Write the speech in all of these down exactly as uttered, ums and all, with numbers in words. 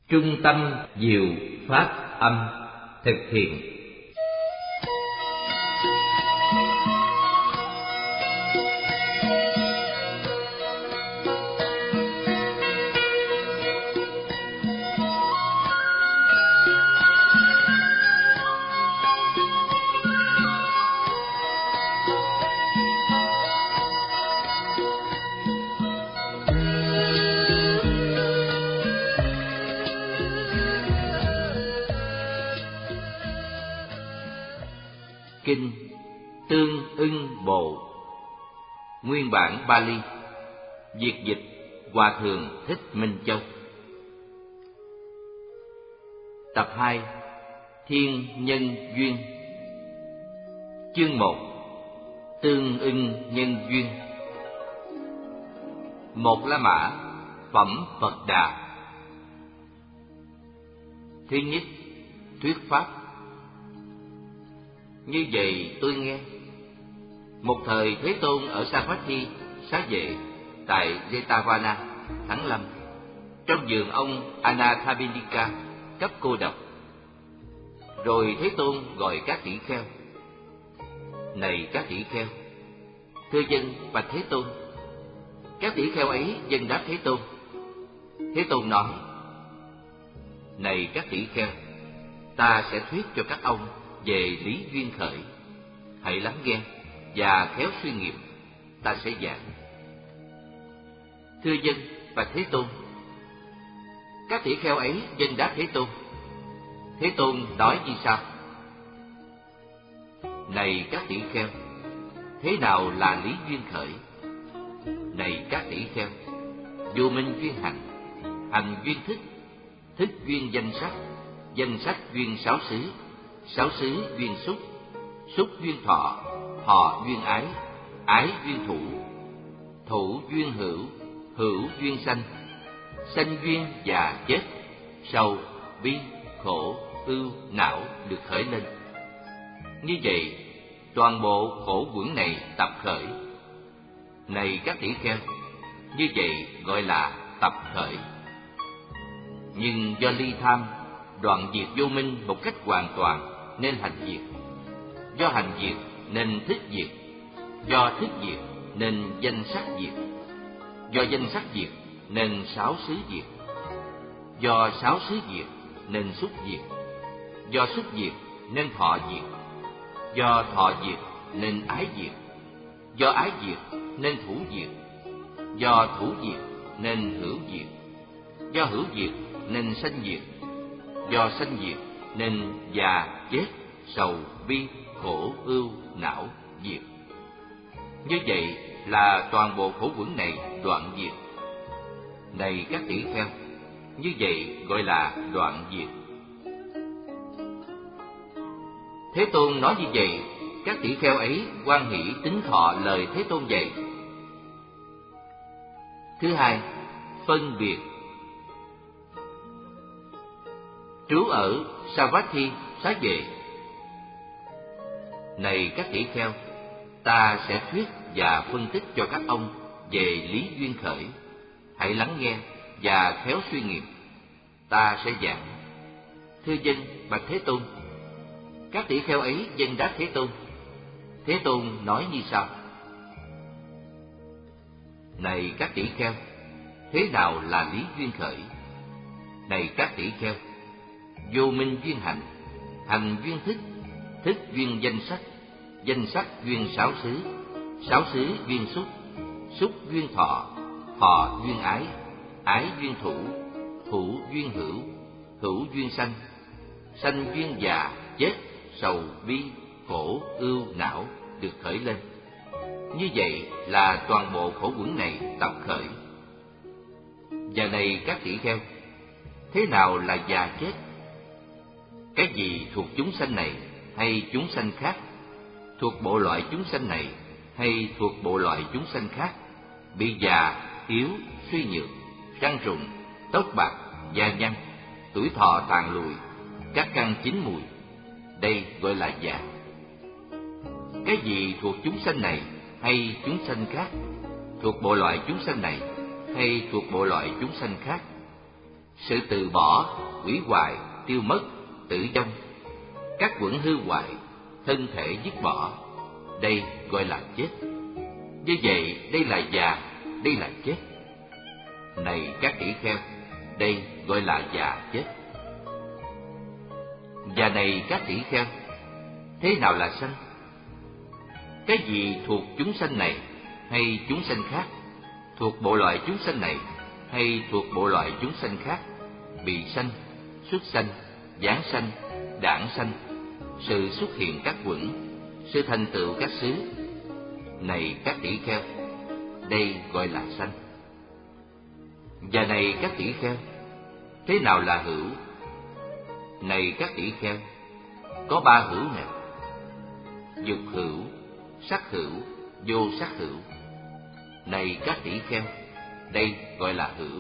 Trung tâm Diệu Pháp Âm thực hiện. Kinh Tương Ưng Bộ, nguyên bản Pali, việt dịch Hòa Thượng Thích Minh Châu. Tập hai, Thiên Nhân Duyên. Chương một, Tương Ưng Nhân Duyên. Một La Mã, phẩm Phật Đà. Thứ nhất, thuyết pháp. Như vậy tôi nghe, một thời Thế Tôn ở Savatthi, Xá Vệ, tại Jetavana, Thắng Lâm, trong vườn ông Anathapindika, cấp cô độc. Rồi Thế Tôn gọi các tỷ kheo: Này các tỷ kheo, thưa dân bạch Thế Tôn. Các tỷ kheo ấy dâng đáp Thế Tôn. Thế Tôn nói: Này các tỷ kheo, ta sẽ thuyết cho các ông về lý duyên khởi. Hãy lắng nghe và khéo suy nghiệm, ta sẽ giảng. Thưa dân bạch Thế Tôn. Các tỷ kheo ấy dâng đáp Thế Tôn. Thế Tôn nói như sau: Này các tỷ kheo, thế nào là lý duyên khởi? Này các tỷ kheo, vô minh duyên hành, hành duyên thức, thức duyên danh sắc, danh sắc duyên sáu xứ, sáu xứ duyên xúc, xúc duyên thọ, thọ duyên ái, ái duyên thủ, thủ duyên hữu, hữu duyên sanh, sanh duyên già chết, sầu, bi, khổ, ưu, não được khởi lên. Như vậy, toàn bộ khổ uẩn này tập khởi. Này các tỷ kheo, như vậy gọi là tập khởi. Nhưng do ly tham, đoạn diệt vô minh một cách hoàn toàn, nên hành diệt. Do hành diệt nên thức diệt. Do thức diệt nên danh sắc diệt. Do danh sắc diệt nên sáu xứ diệt. Do sáu xứ diệt nên xúc diệt. Do xúc diệt nên thọ diệt. Do thọ diệt nên ái diệt. Do ái diệt nên thủ diệt. Do thủ diệt nên hữu diệt. Do hữu diệt nên sanh diệt. Do sanh diệt nên già, chết, sầu, bi, khổ, ưu, não diệt. Như vậy là toàn bộ khổ uẩn này đoạn diệt. Này các tỷ kheo, như vậy gọi là đoạn diệt. Thế Tôn nói như vậy, các tỷ kheo ấy hoan hỷ tín thọ lời Thế Tôn dạy. Thứ hai, phân biệt. Trú ở Savatthi, Xá Vệ. Này các tỷ kheo, ta sẽ thuyết và phân tích cho các ông về lý duyên khởi. Hãy lắng nghe và khéo suy nghiệm, ta sẽ giảng. Thưa dân bạch Thế Tôn. Các tỷ kheo ấy dâng đáp Thế Tôn. Thế Tôn nói như sau: Này các tỷ kheo, thế nào là lý duyên khởi? Này các tỷ kheo, vô minh duyên hành, hành duyên thức, thức duyên danh sắc, danh sắc duyên sáu xứ, sáu xứ duyên xúc, xúc duyên thọ, thọ duyên ái, ái duyên thủ, thủ duyên hữu, hữu duyên sanh, sanh duyên già, chết, sầu, bi, khổ, ưu, não được khởi lên. Như vậy là toàn bộ khổ uẩn này tập khởi. Và này các tỷ kheo, thế nào là già chết? Cái gì thuộc chúng sanh này hay chúng sanh khác? Thuộc bộ loại chúng sanh này hay thuộc bộ loại chúng sanh khác? Bị già, yếu, suy nhược, răng rụng, tóc bạc, da nhăn, tuổi thọ tàn lùi, các căn chín mùi. Đây gọi là già. Cái gì thuộc chúng sanh này hay chúng sanh khác? Thuộc bộ loại chúng sanh này hay thuộc bộ loại chúng sanh khác? Sự từ bỏ, hủy hoại, tiêu mất, tử vong, các quẩn hư hoại, thân thể dứt bỏ, đây gọi là chết. Như vậy, đây là già, đây là chết. Này các tỷ kheo, đây gọi là già chết. Và này các tỷ kheo, thế nào là sanh? Cái gì thuộc chúng sanh này hay chúng sanh khác, thuộc bộ loại chúng sanh này hay thuộc bộ loại chúng sanh khác, bị sanh, xuất sanh, giáng sanh, đản sanh, sự xuất hiện các quẩn, sự thành tựu các xứ. Này các tỷ kheo, đây gọi là sanh. Và này các tỷ kheo, thế nào là hữu? Này các tỷ kheo, có ba hữu này: dục hữu, sắc hữu, vô sắc hữu. Này các tỷ kheo, đây gọi là hữu.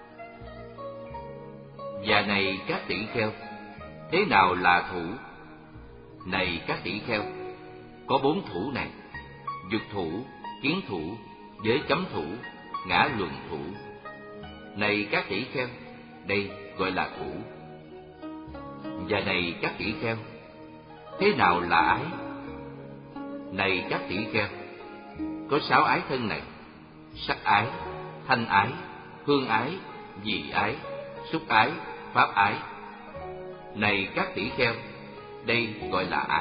Và này các tỷ kheo, thế nào là thủ? Này các tỷ kheo, có bốn thủ này: dục thủ, kiến thủ, giới cấm thủ, ngã luận thủ. Này các tỷ kheo, đây gọi là thủ. Và này các tỷ kheo, thế nào là ái? Này các tỷ kheo, có sáu ái thân này: sắc ái, thanh ái, hương ái, vị ái, xúc ái, pháp ái. Này các tỷ kheo, đây gọi là ái.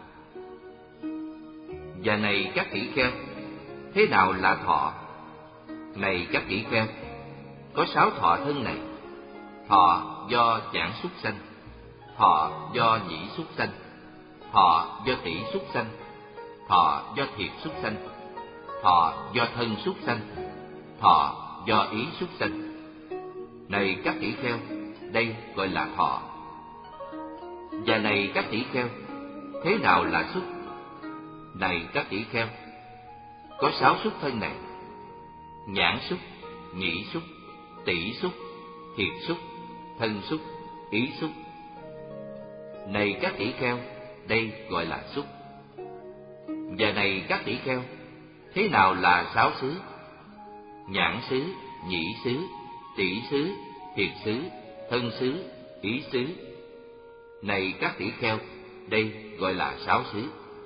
Và này các tỷ kheo, thế nào là thọ? Này các tỷ kheo, có sáu thọ thân này: thọ do chản xúc sanh, thọ do nhĩ xúc sanh, thọ do tỷ xúc sanh, thọ do thiệt xúc sanh, thọ do thân xúc sanh, thọ do ý xúc sanh. Này các tỷ kheo, đây gọi là thọ. Và này các tỷ kheo, thế nào là xúc? Này các tỷ kheo, có sáu xúc thân này: nhãn xúc, nhĩ xúc, tỷ xúc, thiệt xúc, thân xúc, ý xúc. Này các tỷ kheo, đây gọi là xúc. Và này các tỷ kheo, thế nào là sáu xứ? Nhãn xứ, nhĩ xứ, tỷ xứ, thiệt xứ, thân xứ, ý xứ. Này các tỷ kheo, đây gọi là sáu xứ.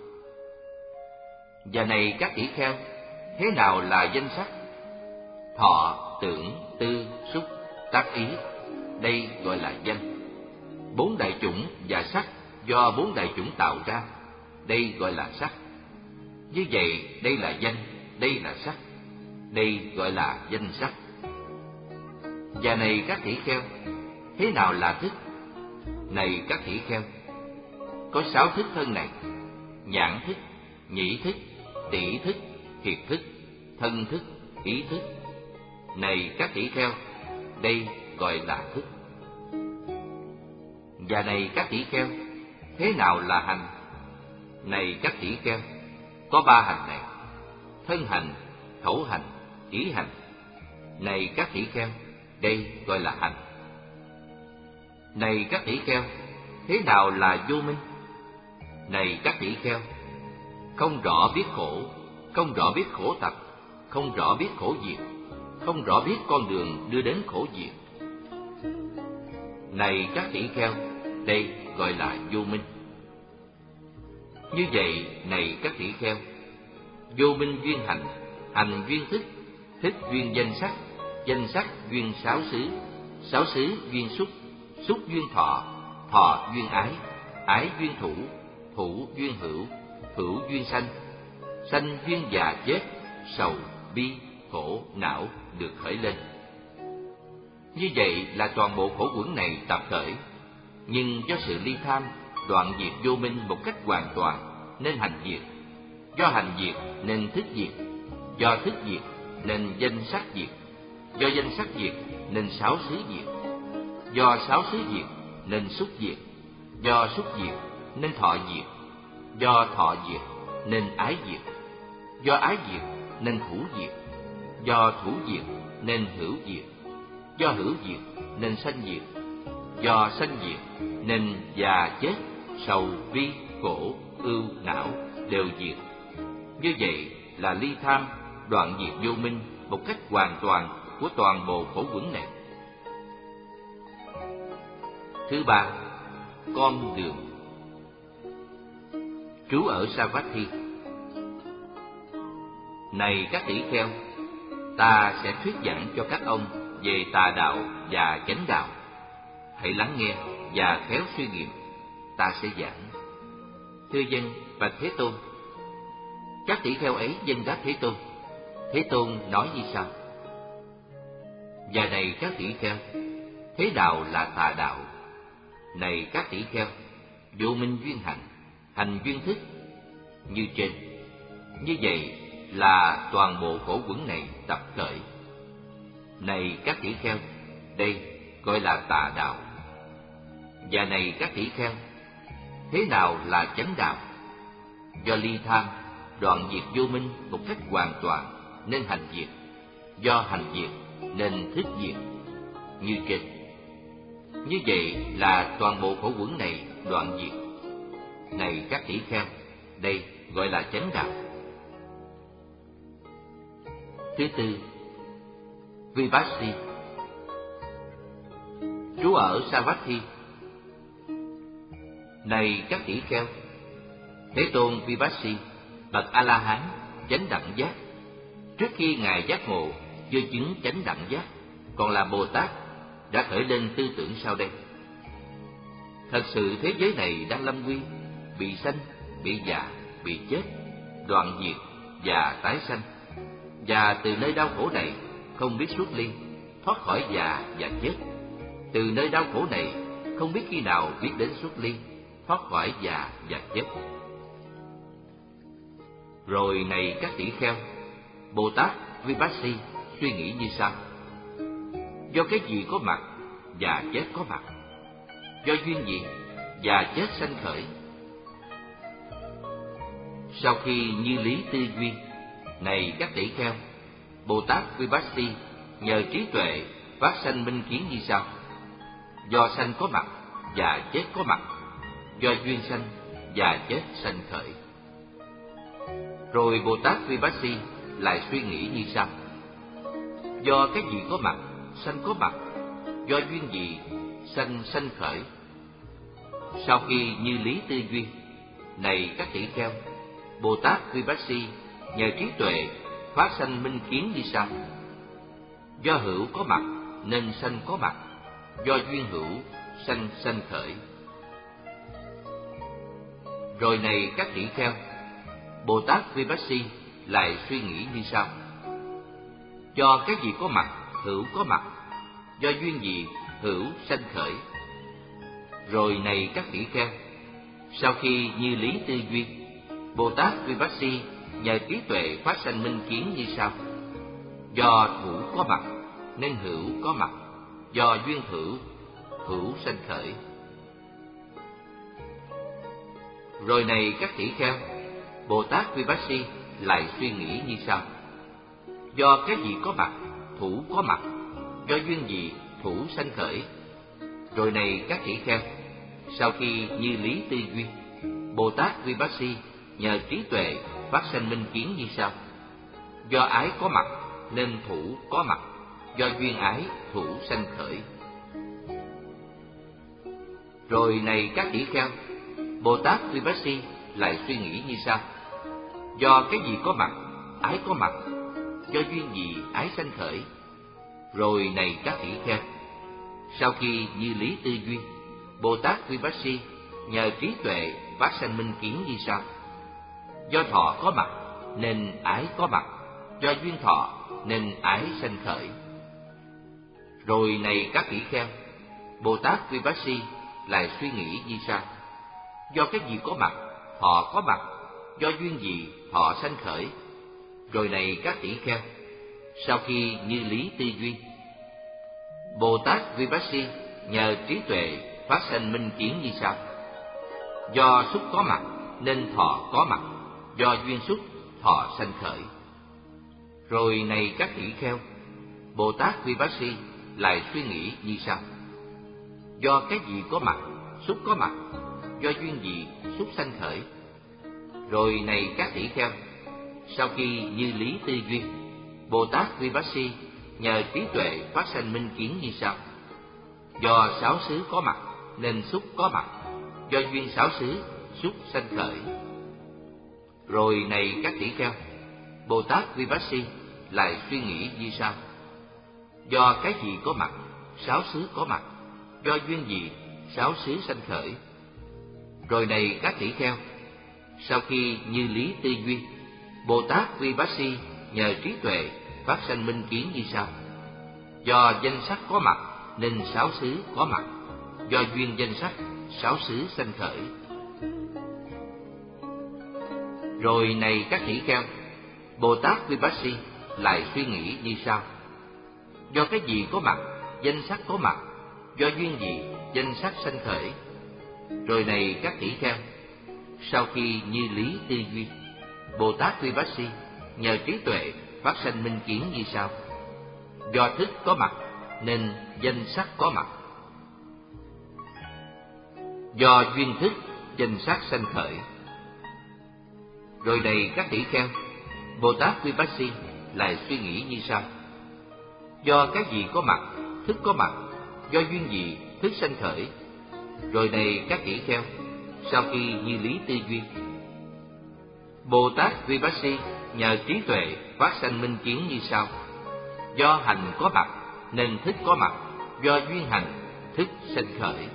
Và này các tỷ kheo, thế nào là danh sắc? Thọ, tưởng, tư, xúc, tác ý, đây gọi là danh. Bốn đại chủng và sắc do bốn đại chủng tạo ra, đây gọi là sắc. Như vậy, đây là danh, đây là sắc, đây gọi là danh sắc. Và này các tỷ kheo, thế nào là thức? Này các tỷ kheo, có sáu thức thân này: nhãn thức, nhĩ thức, tỷ thức, thiệt thức, thân thức, ý thức. Này các tỷ kheo, đây gọi là thức. Và này các tỷ kheo, thế nào là hành? Này các tỷ kheo, có ba hành này: thân hành, khẩu hành, ý hành. Này các tỷ kheo, đây gọi là hành. Này các tỷ kheo, thế nào là vô minh? Này các tỷ kheo, không rõ biết khổ, không rõ biết khổ tập, không rõ biết khổ diệt, không rõ biết con đường đưa đến khổ diệt. Này các tỷ kheo, đây gọi là vô minh. Như vậy, này các tỷ kheo, vô minh duyên hành, hành duyên thức, thức duyên danh sắc, danh sắc duyên sáu xứ, sáu xứ duyên xúc, xúc duyên thọ, thọ duyên ái, ái duyên thủ, thủ duyên hữu, hữu duyên sanh, sanh duyên già chết, sầu, bi, khổ, não được khởi lên. Như vậy là toàn bộ khổ uẩn này tập khởi, nhưng do sự ly tham, đoạn diệt vô minh một cách hoàn toàn nên hành diệt, do hành diệt nên thức diệt, do thức diệt nên danh sắc diệt, do danh sắc diệt nên sáu xứ diệt, do sáu xứ diệt nên xúc diệt, do xúc diệt nên thọ diệt, do thọ diệt nên ái diệt, do ái diệt nên thủ diệt, do thủ diệt nên hữu diệt, do hữu diệt nên sanh diệt, do sanh diệt nên già chết, sầu bi, khổ, ưu, não đều diệt. Như vậy là ly tham, đoạn diệt vô minh một cách hoàn toàn của toàn bộ khổ uẩn này. Thứ ba, con đường. Trú ở Savatthi. Này các tỷ kheo, ta sẽ thuyết giảng cho các ông về tà đạo và chánh đạo. Hãy lắng nghe và khéo suy nghiệm, ta sẽ giảng. Thưa dân, bạch Thế Tôn. Các tỷ kheo ấy dân đáp Thế Tôn. Thế Tôn nói như sau: Và này các tỷ kheo, thế đạo là tà đạo. Này các tỷ kheo, vô minh duyên hành, hành duyên thức như trên. Như vậy là toàn bộ khổ quẩn này tập khởi. Này các tỷ kheo, đây gọi là tà đạo. Và này các tỷ kheo, thế nào là chánh đạo? Do ly tham, đoạn diệt vô minh một cách hoàn toàn nên hành diệt. Do hành diệt nên thức diệt như trên. Như vậy là toàn bộ khổ quẩn này đoạn diệt. Này các tỷ kheo, đây gọi là chánh đạo. Thứ tư, Vipassy. Trú ở Savatthi. Này các tỷ kheo, Thế Tôn Vipassy, bậc A-la-hán, chánh đẳng giác, trước khi ngài giác ngộ chưa chứng chánh đẳng giác, còn là Bồ Tát, đã khởi lên tư tưởng sau đây: thật sự thế giới này đang lâm nguy, bị sanh, bị già, bị chết, đoạn diệt và tái sanh, và từ nơi đau khổ này không biết xuất ly, thoát khỏi già và chết. Từ nơi đau khổ này không biết khi nào biết đến xuất ly, thoát khỏi già và chết. Rồi này các tỷ kheo, Bồ Tát Vipassy suy nghĩ như sau: do cái gì có mặt và chết có mặt? Do duyên gì và chết sanh khởi? Sau khi như lý tư duy, này các tỷ kheo, Bồ Tát Vipassy nhờ trí tuệ phát sanh minh kiến như sau: do sanh có mặt và chết có mặt, do duyên sanh và chết sanh khởi. Rồi Bồ Tát Vipassy lại suy nghĩ như sau: do cái gì có mặt, sanh có mặt, do duyên gì, sanh sanh khởi. Sau khi như lý tư duy, này các tỷ kheo, Bồ Tát Vipassy nhờ trí tuệ phát sanh minh kiến như sau: do hữu có mặt nên sanh có mặt, do duyên hữu sanh sanh khởi. Rồi này các tỷ kheo, Bồ Tát Vipassy lại suy nghĩ như sau: do cái gì có mặt, hữu có mặt, do duyên gì, hữu sanh khởi. Rồi này các tỷ kheo, sau khi như lý tư duy, Bồ Tát Vipassy nhờ trí tuệ phát sanh minh kiến như sau: do thủ có mặt nên hữu có mặt, do duyên hữu, hữu sanh khởi. Rồi này các tỷ kheo, Bồ Tát Vipassy lại suy nghĩ như sau: do cái gì có mặt, thủ có mặt, do duyên gì, thủ sanh khởi. Rồi này các tỷ kheo, sau khi như lý tư duy, Bồ Tát Vipassy nhờ trí tuệ phát sanh minh kiến như sau: do ái có mặt nên thủ có mặt, do duyên ái, thủ sanh khởi. Rồi này các tỷ kheo, Bồ Tát Vipassy lại suy nghĩ như sau: do cái gì có mặt, ái có mặt, do duyên gì, ái sanh khởi. Rồi này các tỷ kheo, sau khi như lý tư duy, Bồ Tát Vipassy nhờ trí tuệ phát sanh minh kiến như sau: do thọ có mặt nên ái có mặt, do duyên thọ nên ái sanh khởi. Rồi này các tỷ kheo, Bồ Tát Vipassy lại suy nghĩ như sau: do cái gì có mặt, thọ có mặt, do duyên gì, thọ sanh khởi. Rồi này các tỷ kheo, sau khi như lý tư duy, Bồ Tát Vipassy nhờ trí tuệ phát sanh minh kiến như sau: do xúc có mặt nên thọ có mặt, do duyên xúc, thọ sanh khởi. Rồi này các tỷ kheo, Bồ Tát Vipassy lại suy nghĩ như sau: do cái gì có mặt, xúc có mặt, do duyên gì, xúc sanh khởi. Rồi này các tỷ kheo, sau khi như lý tư duy, Bồ Tát Vipassy nhờ trí tuệ phát sanh minh kiến như sau: do sáu xứ có mặt nên xúc có mặt, do duyên xảo xứ, xúc sanh khởi. Rồi này các tỷ kheo, Bồ Tát Vipassi lại suy nghĩ như sau: do cái gì có mặt, sáu xứ có mặt, do duyên gì, sáu xứ sanh khởi. Rồi này các tỷ kheo, sau khi như lý tư duy, Bồ Tát Vipassi nhờ trí tuệ phát sanh minh kiến như sau: do danh sắc có mặt nên sáu xứ có mặt, do duyên danh sắc, sáu xứ sanh khởi. Rồi này các tỷ kheo, Bồ Tát Vipassi lại suy nghĩ như sau: do cái gì có mặt, danh sắc có mặt, do duyên gì, danh sắc sanh khởi. Rồi này các tỷ kheo, sau khi như lý tư duy, Bồ Tát Vipassi nhờ trí tuệ phát sanh minh kiến như sau: do thức có mặt nên danh sắc có mặt, do duyên thức, danh sắc sanh khởi. Rồi này các tỷ kheo, Bồ Tát Vipassi lại suy nghĩ như sau: do cái gì có mặt, thức có mặt, do duyên gì, thức sanh khởi. Rồi này các tỷ kheo, sau khi như lý tư duy, Bồ Tát Vipassi nhờ trí tuệ phát sanh minh kiến như sau: do hành có mặt nên thức có mặt, do duyên hành, thức sanh khởi.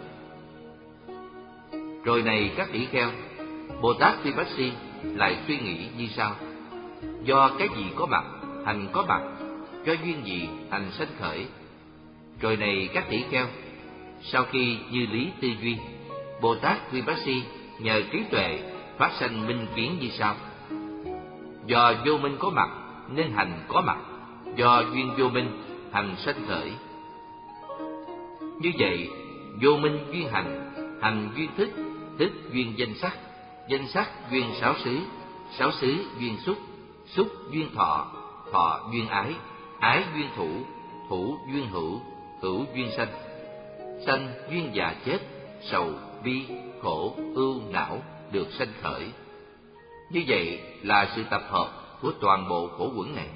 Rồi này các tỷ kheo, Bồ Tát Vipassi lại suy nghĩ như sau: do cái gì có mặt, hành có mặt, do duyên gì, hành sanh khởi. Rồi này các tỷ kheo, sau khi như lý tư duy, Bồ Tát Vipassi nhờ trí tuệ phát sanh minh kiến như sau: do vô minh có mặt nên hành có mặt, do duyên vô minh, hành sanh khởi. Như vậy, vô minh duyên hành, hành duyên thức, thức duyên danh sắc, danh sắc duyên sáu xứ, sáu xứ duyên xúc, xúc duyên thọ, thọ duyên ái, ái duyên thủ, thủ duyên hữu, hữu duyên sanh, sanh duyên già chết, sầu bi khổ ưu não được sanh khởi. Như vậy là sự tập hợp của toàn bộ khổ uẩn này.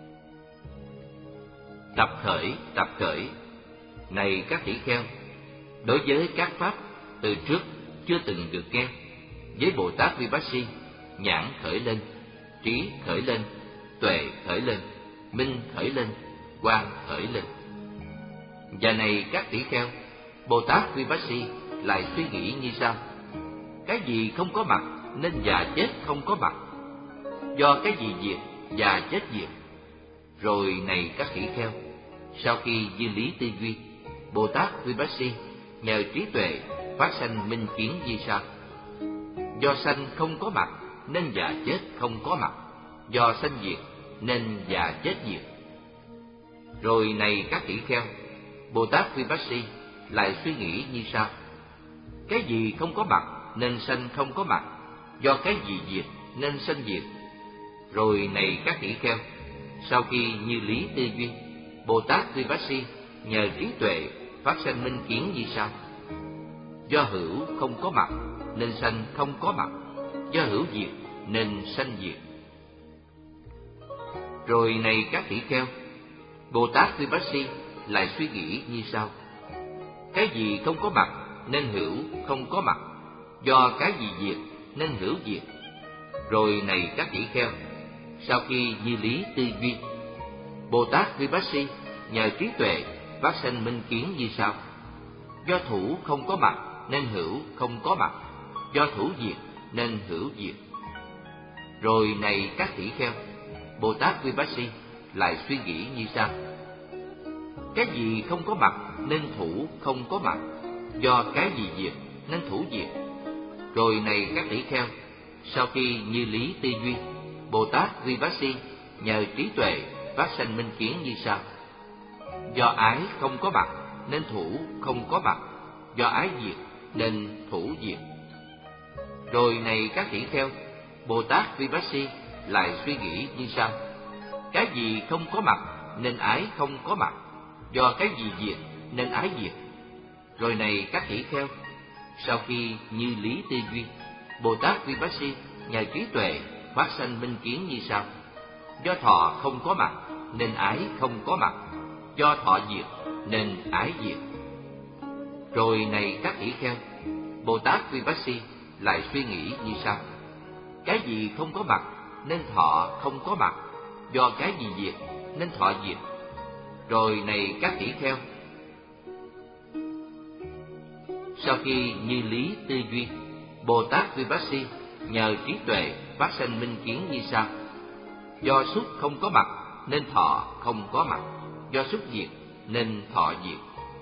Tập khởi, tập khởi. Này các tỷ kheo, đối với các pháp từ trước chưa từng được nghe, với Bồ Tát Vipassi, nhãn khởi lên, trí khởi lên, tuệ khởi lên, minh khởi lên, quang khởi lên. Và này các tỷ kheo, Bồ Tát Vipassi lại suy nghĩ như sau: cái gì không có mặt nên già chết không có mặt, do cái gì diệt, già chết diệt. Rồi này các tỷ kheo, sau khi duy lý tư duy, Bồ Tát Vipassi nhờ trí tuệ phát sanh minh kiến như sau: do sanh không có mặt nên già chết không có mặt, do sanh diệt nên già chết diệt. Rồi này các tỷ kheo, Bồ Tát Vipassi lại suy nghĩ như sau: cái gì không có mặt nên sanh không có mặt, do cái gì diệt nên sanh diệt. Rồi này các tỷ kheo, sau khi như lý tư duy, Bồ Tát Vipassi nhờ trí tuệ phát sanh minh kiến như sau: do hữu không có mặt nên sanh không có mặt, do hữu diệt nên sanh diệt. Rồi này các tỷ kheo, Bồ Tát Vipassi lại suy nghĩ như sau: cái gì không có mặt nên hữu không có mặt, do cái gì diệt nên hữu diệt. Rồi này các tỷ kheo, sau khi như lý tư duy, Bồ Tát Vipassi nhờ trí tuệ phát sanh minh kiến như sau: do thủ không có mặt nên hữu không có mặt, do thủ diệt nên hữu diệt. Rồi này các tỷ kheo, Bồ Tát Vipassi lại suy nghĩ như sau: cái gì không có mặt nên thủ không có mặt, do cái gì diệt nên thủ diệt. Rồi này các tỷ kheo, sau khi như lý tư duy, Bồ Tát Vipassi nhờ trí tuệ phát sanh minh kiến như sau: do ái không có mặt nên thủ không có mặt, do ái diệt nên thủ diệt. Rồi này các tỷ kheo, Bồ Tát Vipassi lại suy nghĩ như sau: cái gì không có mặt nên ái không có mặt, do cái gì diệt nên ái diệt. Rồi này các tỷ kheo, sau khi như lý tư duy, Bồ Tát Vipassi nhờ trí tuệ phát sanh minh kiến như sau: do thọ không có mặt nên ái không có mặt, do thọ diệt nên ái diệt. Rồi này các tỷ kheo, Bồ Tát Vipassi lại suy nghĩ như sau: cái gì không có mặt nên thọ không có mặt, do cái gì diệt nên thọ diệt. Rồi này các tỷ kheo, sau khi như lý tư duy, Bồ Tát Vipassi nhờ trí tuệ phát sanh minh kiến như sau: do xúc không có mặt nên thọ không có mặt, do xúc diệt nên thọ diệt.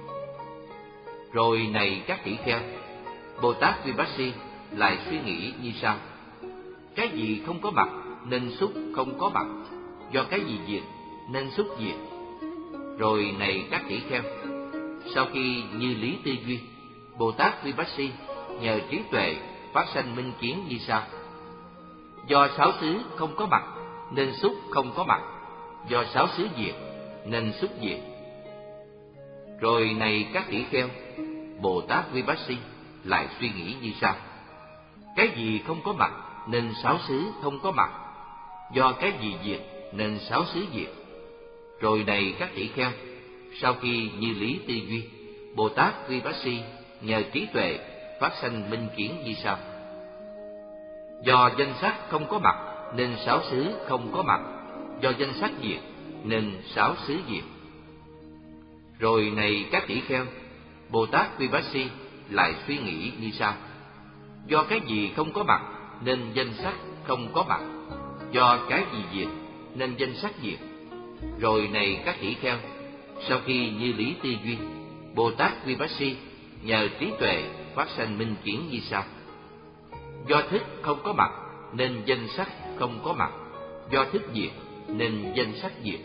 Rồi này các tỷ kheo, Bồ Tát Vipassi lại suy nghĩ như sau: cái gì không có mặt nên xúc không có mặt, do cái gì diệt nên xúc diệt. Rồi này các tỷ kheo, sau khi như lý tư duy, Bồ Tát Vipassi nhờ trí tuệ phát sanh minh kiến như sau: do sáu xứ không có mặt nên xúc không có mặt, do sáu xứ diệt nên xúc diệt. Rồi này các tỷ kheo, Bồ Tát Vipassi lại suy nghĩ như sau: cái gì không có mặt nên sáu xứ không có mặt, do cái gì diệt nên sáu xứ diệt. Rồi này các tỷ kheo, sau khi như lý tư duy, Bồ Tát Vipassi nhờ trí tuệ phát sanh minh kiến như sau: do danh sắc không có mặt nên sáu xứ không có mặt, do danh sắc diệt nên sáu xứ diệt. Rồi này các tỷ kheo, Bồ Tát Vipassi lại suy nghĩ như sau: do cái gì không có mặt nên danh sắc không có mặt, do cái gì diệt nên danh sắc diệt. Rồi này các tỷ kheo, sau khi như lý tư duy, Bồ Tát Vipassi nhờ trí tuệ phát sanh minh kiến như sau: do thức không có mặt nên danh sắc không có mặt, do thức diệt nên danh sắc diệt.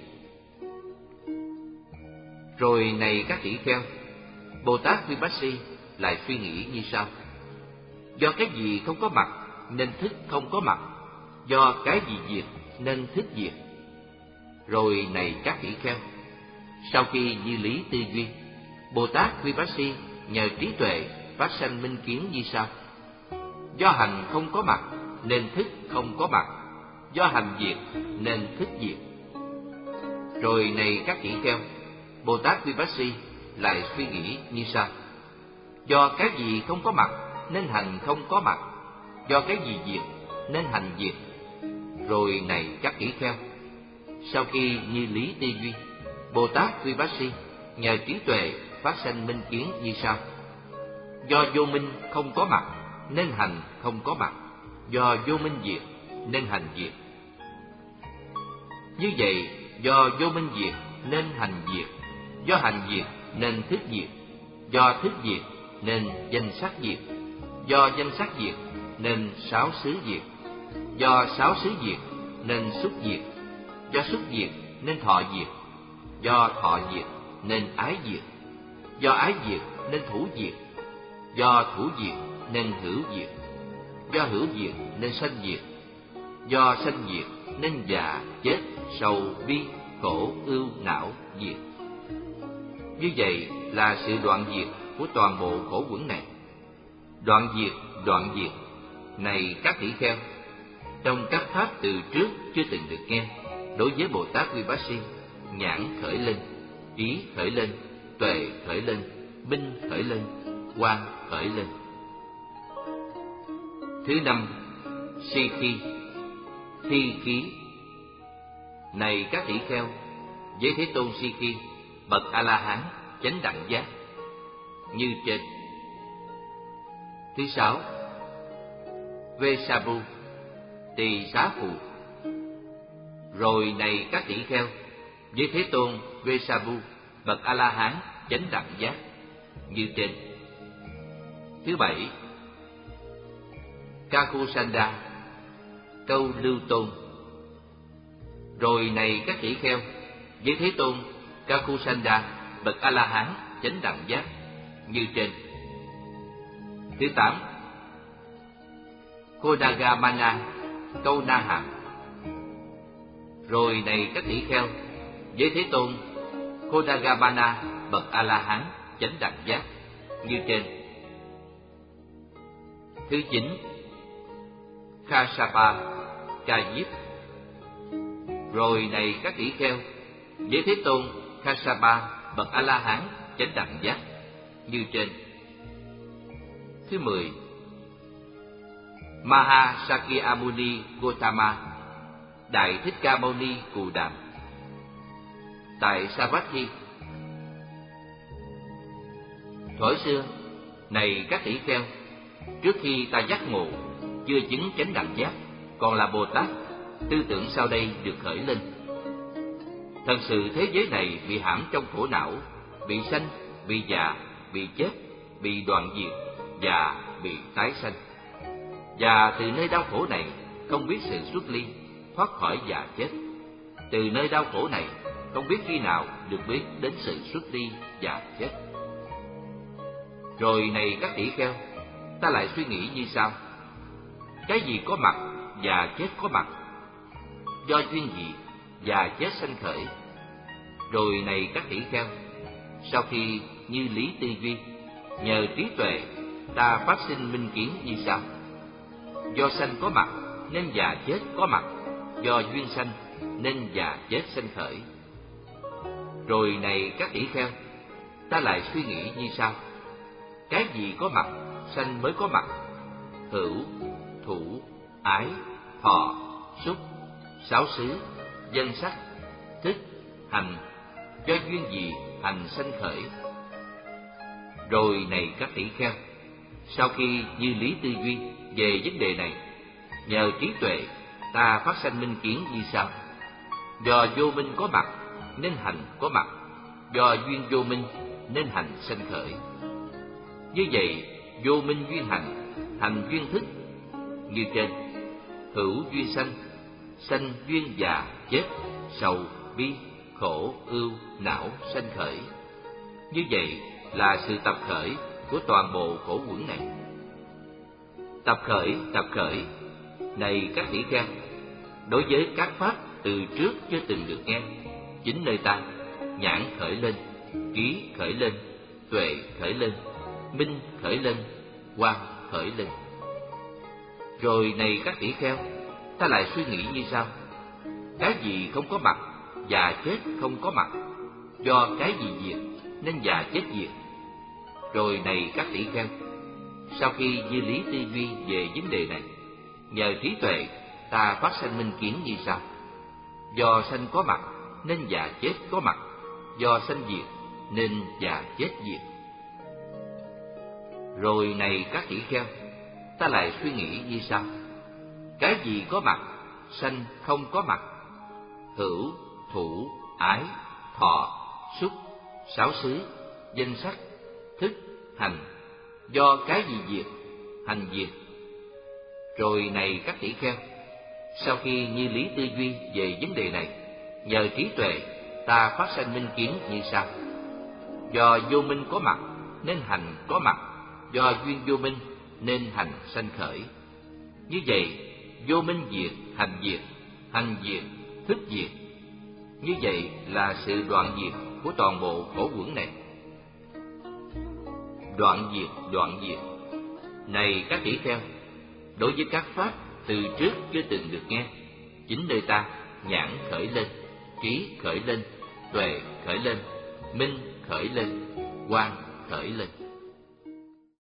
Rồi này các tỷ kheo, Bồ Tát Vipassi lại suy nghĩ như sau: do cái gì không có mặt nên thức không có mặt, do cái gì diệt nên thức diệt. Rồi này các tỷ kheo, sau khi như lý tư duy, Bồ Tát Vipassi nhờ trí tuệ phát sanh minh kiến như sau: do hành không có mặt nên thức không có mặt, do hành diệt nên thức diệt. Rồi này các tỷ kheo, Bồ Tát Vipassi lại suy nghĩ như sau: do cái gì không có mặt nên hành không có mặt, do cái gì diệt nên hành diệt. Rồi này các tỷ kheo, sau khi như lý tư duy, Bồ Tát Vipassi nhờ trí tuệ phát sanh minh kiến như sau: do vô minh không có mặt nên hành không có mặt, do vô minh diệt nên hành diệt. Như vậy, do vô minh diệt nên hành diệt, do hành diệt nên thức diệt, do thức diệt nên danh sắc diệt, do danh sắc diệt nên sáu xứ diệt, do sáu xứ diệt nên xúc diệt, do xúc diệt nên thọ diệt, do thọ diệt nên ái diệt, do ái diệt nên thủ diệt, do thủ diệt nên hữu diệt, do hữu diệt nên sanh diệt, do sanh diệt nên già, chết, sầu, bi, khổ, ưu, não, diệt. Như vậy là sự đoạn diệt của toàn bộ khổ uẩn này. Đoạn diệt, đoạn diệt này các tỷ kheo, trong các pháp từ trước chưa từng được nghe, đối với Bồ Tát Vipassi, nhãn khởi lên, ý khởi lên, tuệ khởi lên, minh khởi lên, quang khởi lên. Thứ năm, si khi, thi khí. Này các tỷ kheo, với Thế Tôn si khi, bậc A La Hán chánh đẳng giác như trên. Thứ sáu, Vesabu, tỳ xá phụ. Rồi này các tỷ kheo, với Thế Tôn Vesabu, bậc A La Hán chánh đẳng giác như trên. Thứ bảy, Kakusanda, câu lưu tôn. Rồi này các tỷ kheo, với Thế Tôn Kakusanda, bậc A La Hán chánh đẳng giác như trên. Thứ tám, Kodagamana, câu na hàm. Rồi này các tỷ kheo, với Thế Tôn Kodagamana, bậc A La Hán chánh đẳng giác như trên. Thứ chín, Khasapa, ca diếp. Rồi này các tỷ kheo, với Thế Tôn Khasapa, bậc A La Hán chánh đẳng giác như trên. Thứ mười, Maha Sakyamuni Gotama, Đại Thích Ca Mâu Ni Cù Đàm. Tại Savatthi: Thuở xưa, này các tỷ kheo, trước khi ta giác ngộ, chưa chứng chánh đẳng giác, còn là Bồ Tát, tư tưởng sau đây được khởi lên. Thật sự thế giới này bị hãm trong khổ não, bị sanh, bị già, bị chết, bị đoạn diệt và bị tái sanh. Và từ nơi đau khổ này không biết sự xuất ly, thoát khỏi già chết. Từ nơi đau khổ này không biết khi nào được biết đến sự xuất ly và chết. Rồi này các tỷ kheo, ta lại suy nghĩ như sau: cái gì có mặt và chết có mặt, do duyên gì và chết sanh khởi. Rồi này các tỷ kheo, sau khi như lý tư duy, nhờ trí tuệ, ta phát sinh minh kiến như sau: do sanh có mặt nên già chết có mặt, do duyên sanh nên già chết sanh khởi. Rồi này các tỷ kheo, ta lại suy nghĩ như sau: cái gì có mặt, sanh mới có mặt. Hữu, thủ, ái, thọ, xúc, sáu xứ, danh sắc, thức, hành, do duyên gì hành sanh khởi. Rồi này các tỷ kheo, sau khi như lý tư duy về vấn đề này, nhờ trí tuệ, ta phát sanh minh kiến như sau: do vô minh có mặt nên hành có mặt, do duyên vô minh nên hành sanh khởi. Như vậy, vô minh duyên hành, hành duyên thức. Như trên: hữu duyên sanh, sanh duyên già chết, sầu bi khổ ưu não sanh khởi. Như vậy là sự tập khởi của toàn bộ khổ uẩn này. Tập khởi, tập khởi, này các tỷ kheo, đối với các pháp từ trước chưa từng được nghe, chính nơi ta, nhãn khởi lên, trí khởi lên, tuệ khởi lên, minh khởi lên, quang khởi lên. Rồi này các tỷ kheo, ta lại suy nghĩ như sau: cái gì không có mặt và chết không có mặt, do cái gì diệt nên già chết diệt. Rồi này các tỷ kheo, sau khi như lý tư duy về vấn đề này, nhờ trí tuệ, ta phát sanh minh kiến như sau: do sanh có mặt nên già chết có mặt, do sanh diệt nên già chết diệt. Rồi này các tỷ kheo, ta lại suy nghĩ như sau: cái gì có mặt, sanh không có mặt. Hữu, thủ, ái, thọ, xúc, sáu xứ, danh sắc, thức, hành, do cái gì diệt, hành diệt. Rồi này các tỷ kheo, sau khi như lý tư duy về vấn đề này, nhờ trí tuệ, ta phát sanh minh kiến như sau: do vô minh có mặt nên hành có mặt, do duyên vô minh nên hành sanh khởi. Như vậy, vô minh diệt, hành diệt, hành diệt, thức diệt. Như vậy là sự đoạn diệt của toàn bộ khổ uẩn này. Đoạn diệt, đoạn diệt, này các tỷ kheo, đối với các pháp từ trước chưa từng được nghe, chính nơi ta, nhãn khởi lên, trí khởi lên, tuệ khởi lên, minh khởi lên, quang khởi lên.